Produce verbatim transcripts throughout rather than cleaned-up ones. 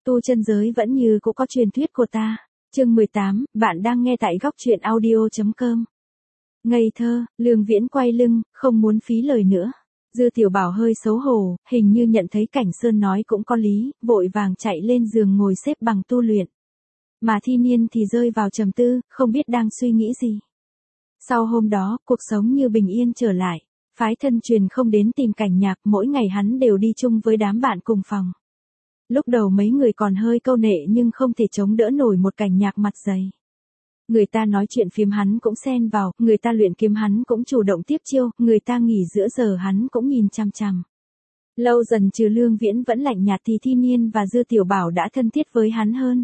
Tu chân giới vẫn như cũ có truyền thuyết của ta. Chương mười tám, bạn đang nghe tại góc truyện audio chấm com. Ngây thơ, Lương Viễn quay lưng, không muốn phí lời nữa. Dư Tiểu Bảo hơi xấu hổ, hình như nhận thấy Cảnh Sơn nói cũng có lý, vội vàng chạy lên giường ngồi xếp bằng tu luyện. Mà Thi Niên thì rơi vào trầm tư, không biết đang suy nghĩ gì. Sau hôm đó, cuộc sống như bình yên trở lại. Phái thân truyền không đến tìm Cảnh Nhạc, mỗi ngày hắn đều đi chung với đám bạn cùng phòng. Lúc đầu mấy người còn hơi câu nệ nhưng không thể chống đỡ nổi một Cảnh Nhạc mặt dày. Người ta nói chuyện phiếm hắn cũng xen vào, người ta luyện kiếm hắn cũng chủ động tiếp chiêu, người ta nghỉ giữa giờ hắn cũng nhìn chằm chằm. Lâu dần trừ Lương Viễn vẫn lạnh nhạt thì Thi Niên và Dư Tiểu Bảo đã thân thiết với hắn hơn.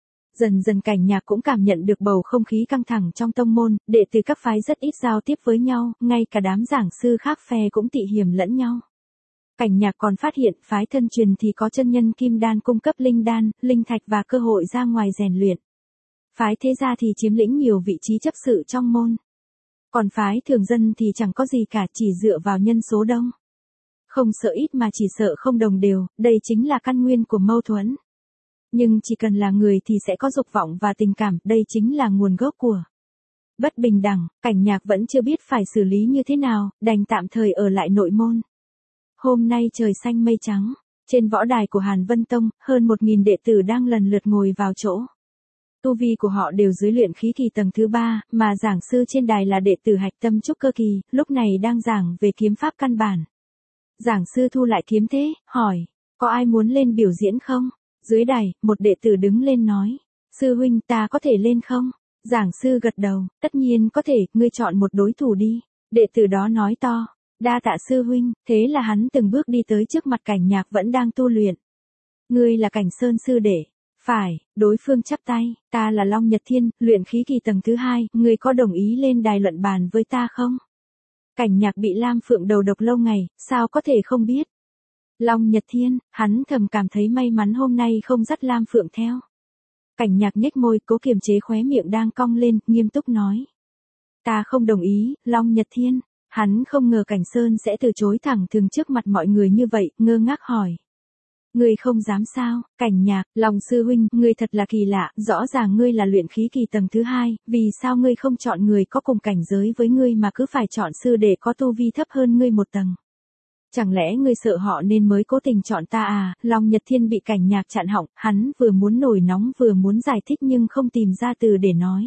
Dần dần Cảnh Nhạc cũng cảm nhận được bầu không khí căng thẳng trong tông môn, đệ tử các phái rất ít giao tiếp với nhau, ngay cả đám giảng sư khác phe cũng tị hiềm lẫn nhau. Cảnh Nhạc còn phát hiện phái thân truyền thì có chân nhân kim đan cung cấp linh đan, linh thạch và cơ hội ra ngoài rèn luyện. Phái thế gia thì chiếm lĩnh nhiều vị trí chấp sự trong môn. Còn phái thường dân thì chẳng có gì cả, chỉ dựa vào nhân số đông. Không sợ ít mà chỉ sợ không đồng đều, đây chính là căn nguyên của mâu thuẫn. Nhưng chỉ cần là người thì sẽ có dục vọng và tình cảm, đây chính là nguồn gốc của bất bình đẳng. Cảnh Nhạc vẫn chưa biết phải xử lý như thế nào, đành tạm thời ở lại nội môn. Hôm nay trời xanh mây trắng, trên võ đài của Hàn Vân Tông, hơn một nghìn đệ tử đang lần lượt ngồi vào chỗ. Tu vi của họ đều dưới luyện khí kỳ tầng thứ ba, mà giảng sư trên đài là đệ tử hạch tâm trúc cơ kỳ, lúc này đang giảng về kiếm pháp căn bản. Giảng sư thu lại kiếm thế, hỏi, có ai muốn lên biểu diễn không? Dưới đài, một đệ tử đứng lên nói, sư huynh ta có thể lên không? Giảng sư gật đầu, tất nhiên có thể, ngươi chọn một đối thủ đi. Đệ tử đó nói to, đa tạ sư huynh, thế là hắn từng bước đi tới trước mặt Cảnh Nhạc vẫn đang tu luyện. Ngươi là Cảnh Sơn sư đệ. Phải, đối phương chắp tay, ta là Long Nhật Thiên, luyện khí kỳ tầng thứ hai, ngươi có đồng ý lên đài luận bàn với ta không? Cảnh Nhạc bị Lam Phượng đầu độc lâu ngày, sao có thể không biết? Long Nhật Thiên, hắn thầm cảm thấy may mắn hôm nay không dắt Lam Phượng theo. Cảnh Nhạc nhếch môi, cố kiềm chế khóe miệng đang cong lên, nghiêm túc nói. Ta không đồng ý, Long Nhật Thiên. Hắn không ngờ Cảnh Sơn sẽ từ chối thẳng thừng trước mặt mọi người như vậy, ngơ ngác hỏi. Ngươi không dám sao? Cảnh Nhạc, Long sư huynh, ngươi thật là kỳ lạ, rõ ràng ngươi là luyện khí kỳ tầng thứ hai, vì sao ngươi không chọn người có cùng cảnh giới với ngươi mà cứ phải chọn sư đệ có tu vi thấp hơn ngươi một tầng? Chẳng lẽ ngươi sợ họ nên mới cố tình chọn ta à? Long Nhật Thiên bị Cảnh Nhạc chặn họng, hắn vừa muốn nổi nóng vừa muốn giải thích nhưng không tìm ra từ để nói.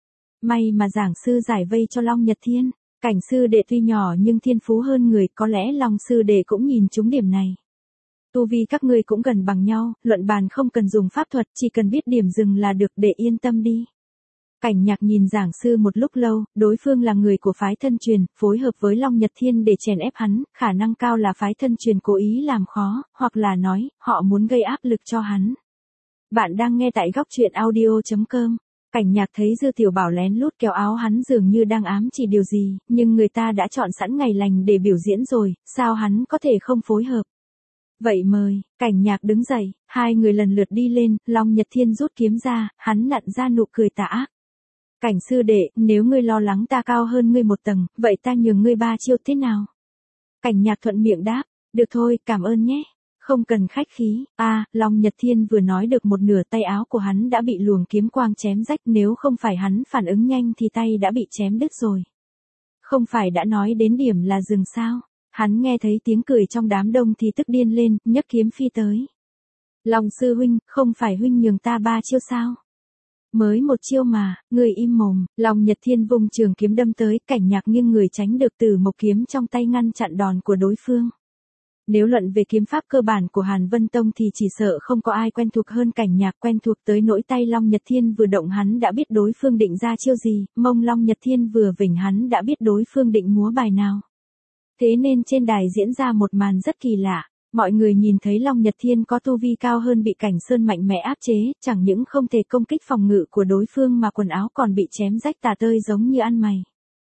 May mà giảng sư giải vây cho Long Nhật Thiên. Cảnh sư đệ tuy nhỏ nhưng thiên phú hơn người, có lẽ Long sư đệ cũng nhìn trúng điểm này. Tu vi các ngươi cũng gần bằng nhau, luận bàn không cần dùng pháp thuật, chỉ cần biết điểm dừng là được, để yên tâm đi. Cảnh Nhạc nhìn giảng sư một lúc lâu, đối phương là người của phái thân truyền, phối hợp với Long Nhật Thiên để chèn ép hắn, khả năng cao là phái thân truyền cố ý làm khó, hoặc là nói, họ muốn gây áp lực cho hắn. Bạn đang nghe tại góc truyện audio chấm com. Cảnh Nhạc thấy Dư Tiểu Bảo lén lút kéo áo hắn dường như đang ám chỉ điều gì, nhưng người ta đã chọn sẵn ngày lành để biểu diễn rồi, sao hắn có thể không phối hợp? Vậy mời, Cảnh Nhạc đứng dậy, hai người lần lượt đi lên, Long Nhật Thiên rút kiếm ra, hắn nặn ra nụ cười tà ác. Cảnh sư đệ, nếu ngươi lo lắng ta cao hơn ngươi một tầng, vậy ta nhường ngươi ba chiêu thế nào? Cảnh Nhạc thuận miệng đáp, được thôi, cảm ơn nhé. Không cần khách khí. A, à, Long Nhật Thiên vừa nói được một nửa tay áo của hắn đã bị luồng kiếm quang chém rách, nếu không phải hắn phản ứng nhanh thì tay đã bị chém đứt rồi. Không phải đã nói đến điểm là dừng sao? Hắn nghe thấy tiếng cười trong đám đông thì tức điên lên, nhấc kiếm phi tới. Long sư huynh, không phải huynh nhường ta ba chiêu sao? Mới một chiêu mà, người im mồm. Long Nhật Thiên vung trường kiếm đâm tới, Cảnh Nhạc nghiêng người tránh được từ một kiếm trong tay ngăn chặn đòn của đối phương. Nếu luận về kiếm pháp cơ bản của Hàn Vân Tông thì chỉ sợ không có ai quen thuộc hơn Cảnh Nhạc, quen thuộc tới nỗi tay Long Nhật Thiên vừa động hắn đã biết đối phương định ra chiêu gì, mông Long Nhật Thiên vừa vỉnh hắn đã biết đối phương định múa bài nào. Thế nên trên đài diễn ra một màn rất kỳ lạ, mọi người nhìn thấy Long Nhật Thiên có tu vi cao hơn bị Cảnh Sơn mạnh mẽ áp chế, chẳng những không thể công kích phòng ngự của đối phương mà quần áo còn bị chém rách tả tơi giống như ăn mày.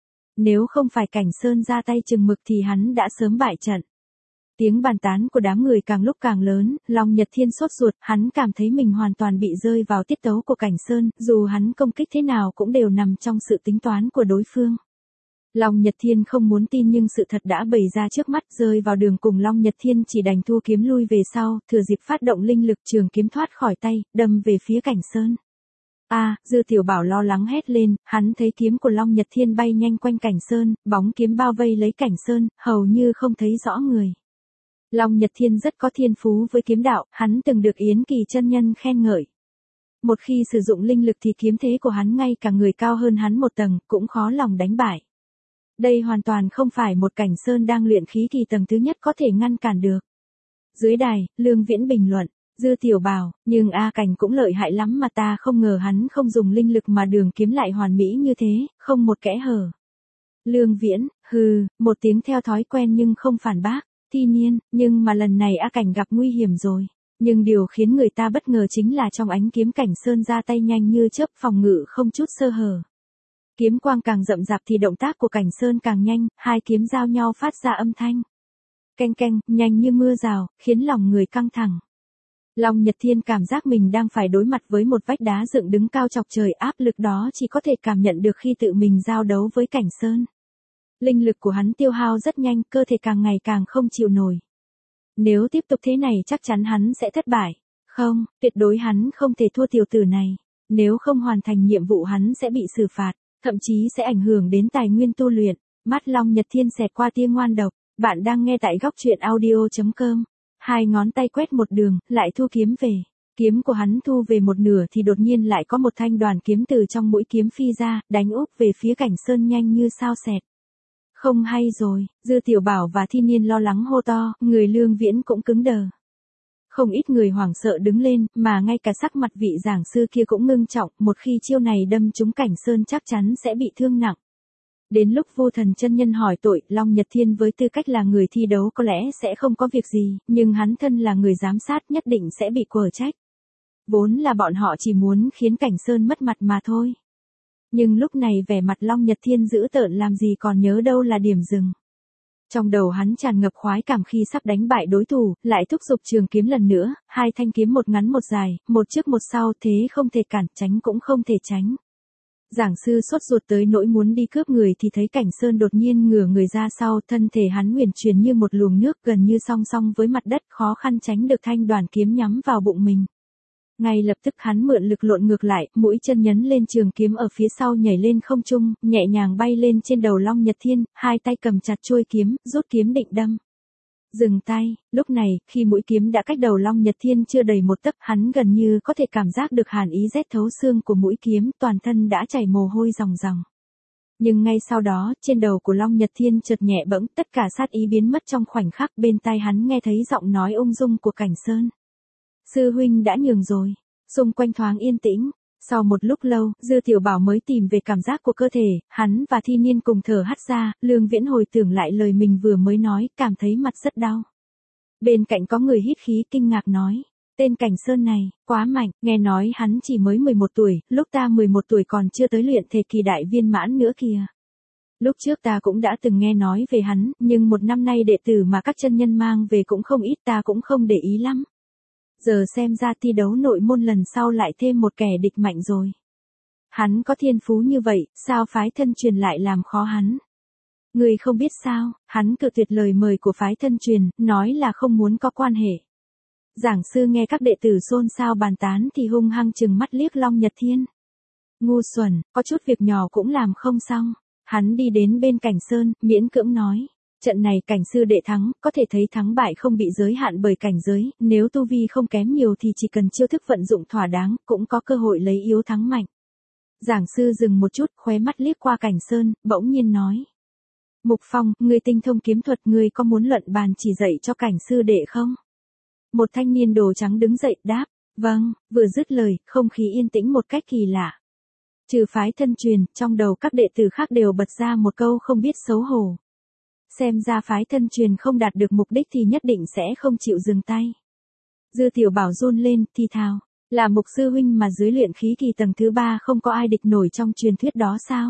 Nếu không phải Cảnh Sơn ra tay chừng mực thì hắn đã sớm bại trận. Tiếng bàn tán của đám người càng lúc càng lớn, Long Nhật Thiên sốt ruột, hắn cảm thấy mình hoàn toàn bị rơi vào tiết tấu của Cảnh Sơn, dù hắn công kích thế nào cũng đều nằm trong sự tính toán của đối phương. Long Nhật Thiên không muốn tin nhưng sự thật đã bày ra trước mắt, rơi vào đường cùng Long Nhật Thiên chỉ đành thu kiếm lui về sau, thừa dịp phát động linh lực trường kiếm thoát khỏi tay, đâm về phía Cảnh Sơn. A, Dư Tiểu Bảo lo lắng hét lên, hắn thấy kiếm của Long Nhật Thiên bay nhanh quanh Cảnh Sơn, bóng kiếm bao vây lấy Cảnh Sơn, hầu như không thấy rõ người. Long Nhật Thiên rất có thiên phú với kiếm đạo, hắn từng được Yến Kỳ chân nhân khen ngợi. Một khi sử dụng linh lực thì kiếm thế của hắn ngay cả người cao hơn hắn một tầng, cũng khó lòng đánh bại. Đây hoàn toàn không phải một Cảnh Sơn đang luyện khí kỳ tầng thứ nhất có thể ngăn cản được. Dưới đài, Lương Viễn bình luận, Dư Tiểu Bảo, nhưng A Cảnh cũng lợi hại lắm mà ta không ngờ hắn không dùng linh lực mà đường kiếm lại hoàn mỹ như thế, không một kẽ hở. Lương Viễn, hừ, một tiếng theo thói quen nhưng không phản bác, Thi Niên, nhưng mà lần này A Cảnh gặp nguy hiểm rồi. Nhưng điều khiến người ta bất ngờ chính là trong ánh kiếm Cảnh Sơn ra tay nhanh như chớp, phòng ngự không chút sơ hở. Kiếm quang càng rậm rạp thì động tác của Cảnh Sơn càng nhanh, hai kiếm giao nhau phát ra âm thanh. Canh canh, nhanh như mưa rào, khiến lòng người căng thẳng. Long Nhật Thiên cảm giác mình đang phải đối mặt với một vách đá dựng đứng cao chọc trời, áp lực đó chỉ có thể cảm nhận được khi tự mình giao đấu với Cảnh Sơn. Linh lực của hắn tiêu hao rất nhanh, cơ thể càng ngày càng không chịu nổi. Nếu tiếp tục thế này chắc chắn hắn sẽ thất bại. Không, tuyệt đối hắn không thể thua tiểu tử này. Nếu không hoàn thành nhiệm vụ hắn sẽ bị xử phạt, thậm chí sẽ ảnh hưởng đến tài nguyên tu luyện. Mắt Long Nhật Thiên xẹt qua tia ngoan độc. Bạn đang nghe tại góc truyện audio chấm com. Hai ngón tay quét một đường, lại thu kiếm về. Kiếm của hắn thu về một nửa thì đột nhiên lại có một thanh đoàn kiếm từ trong mũi kiếm phi ra, đánh úp về phía Cảnh Sơn nhanh như sao xẹt. Không hay rồi, Dư Tiểu Bảo và Thi Niên lo lắng hô to, người Lương Viễn cũng cứng đờ. Không ít người hoảng sợ đứng lên, mà ngay cả sắc mặt vị giảng sư kia cũng ngưng trọng, một khi chiêu này đâm trúng Cảnh Sơn chắc chắn sẽ bị thương nặng. Đến lúc Vô Thần chân nhân hỏi tội, Long Nhật Thiên với tư cách là người thi đấu có lẽ sẽ không có việc gì, nhưng hắn thân là người giám sát nhất định sẽ bị quở trách. Vốn là bọn họ chỉ muốn khiến Cảnh Sơn mất mặt mà thôi. Nhưng lúc này vẻ mặt Long Nhật Thiên dữ tợn làm gì còn nhớ đâu là điểm dừng. Trong đầu hắn tràn ngập khoái cảm khi sắp đánh bại đối thủ, lại thúc giục trường kiếm lần nữa, hai thanh kiếm một ngắn một dài, một trước một sau, thế không thể cản, tránh cũng không thể tránh. Giảng sư sốt ruột tới nỗi muốn đi cướp người thì thấy Cảnh Sơn đột nhiên ngửa người ra sau, thân thể hắn uyển chuyển như một luồng nước gần như song song với mặt đất, khó khăn tránh được thanh đoàn kiếm nhắm vào bụng mình. Ngay lập tức hắn mượn lực lộn ngược lại, mũi chân nhấn lên trường kiếm ở phía sau nhảy lên không trung, nhẹ nhàng bay lên trên đầu Long Nhật Thiên, hai tay cầm chặt chuôi kiếm, rút kiếm định đâm. Dừng tay, lúc này, khi mũi kiếm đã cách đầu Long Nhật Thiên chưa đầy một tấc, hắn gần như có thể cảm giác được hàn ý rét thấu xương của mũi kiếm, toàn thân đã chảy mồ hôi ròng ròng. Nhưng ngay sau đó, trên đầu của Long Nhật Thiên chợt nhẹ bẫng, tất cả sát ý biến mất trong khoảnh khắc, bên tai hắn nghe thấy giọng nói ung dung của Cảnh Sơn. Sư huynh đã nhường rồi. Xung quanh thoáng yên tĩnh. Sau một lúc lâu, Dư Tiểu Bảo mới tìm về cảm giác của cơ thể, hắn và Thi Niên cùng thở hắt ra, Lương Viễn hồi tưởng lại lời mình vừa mới nói, cảm thấy mặt rất đau. Bên cạnh có người hít khí kinh ngạc nói, tên Cảnh Sơn này, quá mạnh, nghe nói hắn chỉ mới mười một tuổi, lúc ta mười một tuổi còn chưa tới luyện thể kỳ đại viên mãn nữa kìa. Lúc trước ta cũng đã từng nghe nói về hắn, nhưng một năm nay đệ tử mà các chân nhân mang về cũng không ít, ta cũng không để ý lắm. Giờ xem ra thi đấu nội môn lần sau lại thêm một kẻ địch mạnh rồi. Hắn có thiên phú như vậy, sao phái thân truyền lại làm khó hắn? Người không biết sao, hắn cự tuyệt lời mời của phái thân truyền, nói là không muốn có quan hệ. Giảng sư nghe các đệ tử xôn xao bàn tán thì hung hăng chừng mắt liếc Long Nhật Thiên. Ngu xuẩn, có chút việc nhỏ cũng làm không xong. Hắn đi đến bên Cảnh Sơn, miễn cưỡng nói. Trận này Cảnh sư đệ thắng, có thể thấy thắng bại không bị giới hạn bởi cảnh giới, nếu tu vi không kém nhiều thì chỉ cần chiêu thức vận dụng thỏa đáng, cũng có cơ hội lấy yếu thắng mạnh. Giảng sư dừng một chút, khóe mắt liếc qua Cảnh Sơn, bỗng nhiên nói. Mục Phong, ngươi tinh thông kiếm thuật, ngươi có muốn luận bàn chỉ dạy cho Cảnh sư đệ không? Một thanh niên đồ trắng đứng dậy, đáp, vâng, vừa dứt lời, không khí yên tĩnh một cách kỳ lạ. Trừ phái thân truyền, trong đầu các đệ tử khác đều bật ra một câu không biết xấu hổ. Xem ra phái thân truyền không đạt được mục đích thì nhất định sẽ không chịu dừng tay. Dư Tiểu Bảo run lên, thì thào, là Mục sư huynh mà dưới luyện khí kỳ tầng thứ ba không có ai địch nổi trong truyền thuyết đó sao?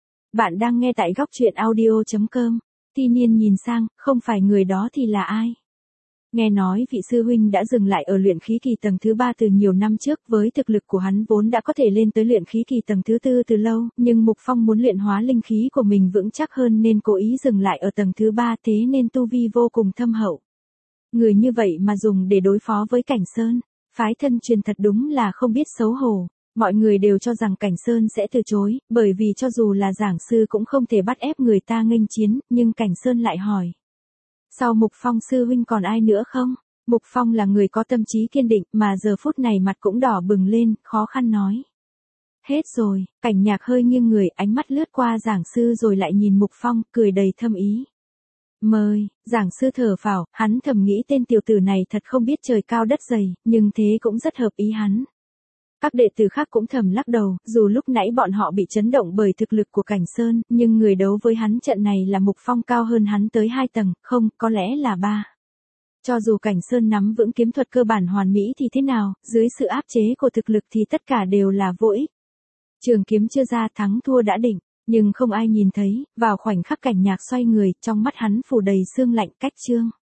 Bạn đang nghe tại góc truyện audio chấm com. Thi Niên nhìn sang, không phải người đó thì là ai? Nghe nói vị sư huynh đã dừng lại ở luyện khí kỳ tầng thứ ba từ nhiều năm trước, với thực lực của hắn vốn đã có thể lên tới luyện khí kỳ tầng thứ tư từ lâu, nhưng Mục Phong muốn luyện hóa linh khí của mình vững chắc hơn nên cố ý dừng lại ở tầng thứ ba, thế nên tu vi vô cùng thâm hậu. Người như vậy mà dùng để đối phó với Cảnh Sơn, phái thân truyền thật đúng là không biết xấu hổ. Mọi người đều cho rằng Cảnh Sơn sẽ từ chối, bởi vì cho dù là giảng sư cũng không thể bắt ép người ta nghênh chiến, nhưng Cảnh Sơn lại hỏi. Sau Mục Phong sư huynh còn ai nữa không? Mục Phong là người có tâm trí kiên định, mà giờ phút này mặt cũng đỏ bừng lên, khó khăn nói. Hết rồi. Cảnh Nhạc hơi nghiêng người, ánh mắt lướt qua giảng sư rồi lại nhìn Mục Phong, cười đầy thâm ý. Mời. Giảng sư thở phào, hắn thầm nghĩ tên tiểu tử này thật không biết trời cao đất dày, nhưng thế cũng rất hợp ý hắn. Các đệ tử khác cũng thầm lắc đầu, dù lúc nãy bọn họ bị chấn động bởi thực lực của Cảnh Sơn, nhưng người đấu với hắn trận này là Mục Phong cao hơn hắn tới hai tầng, không, có lẽ là ba. Cho dù Cảnh Sơn nắm vững kiếm thuật cơ bản hoàn mỹ thì thế nào, dưới sự áp chế của thực lực thì tất cả đều là vô ích. Trường kiếm chưa ra, thắng thua đã định, nhưng không ai nhìn thấy, vào khoảnh khắc Cảnh Nhạc xoay người, trong mắt hắn phủ đầy sương lạnh, cách chương.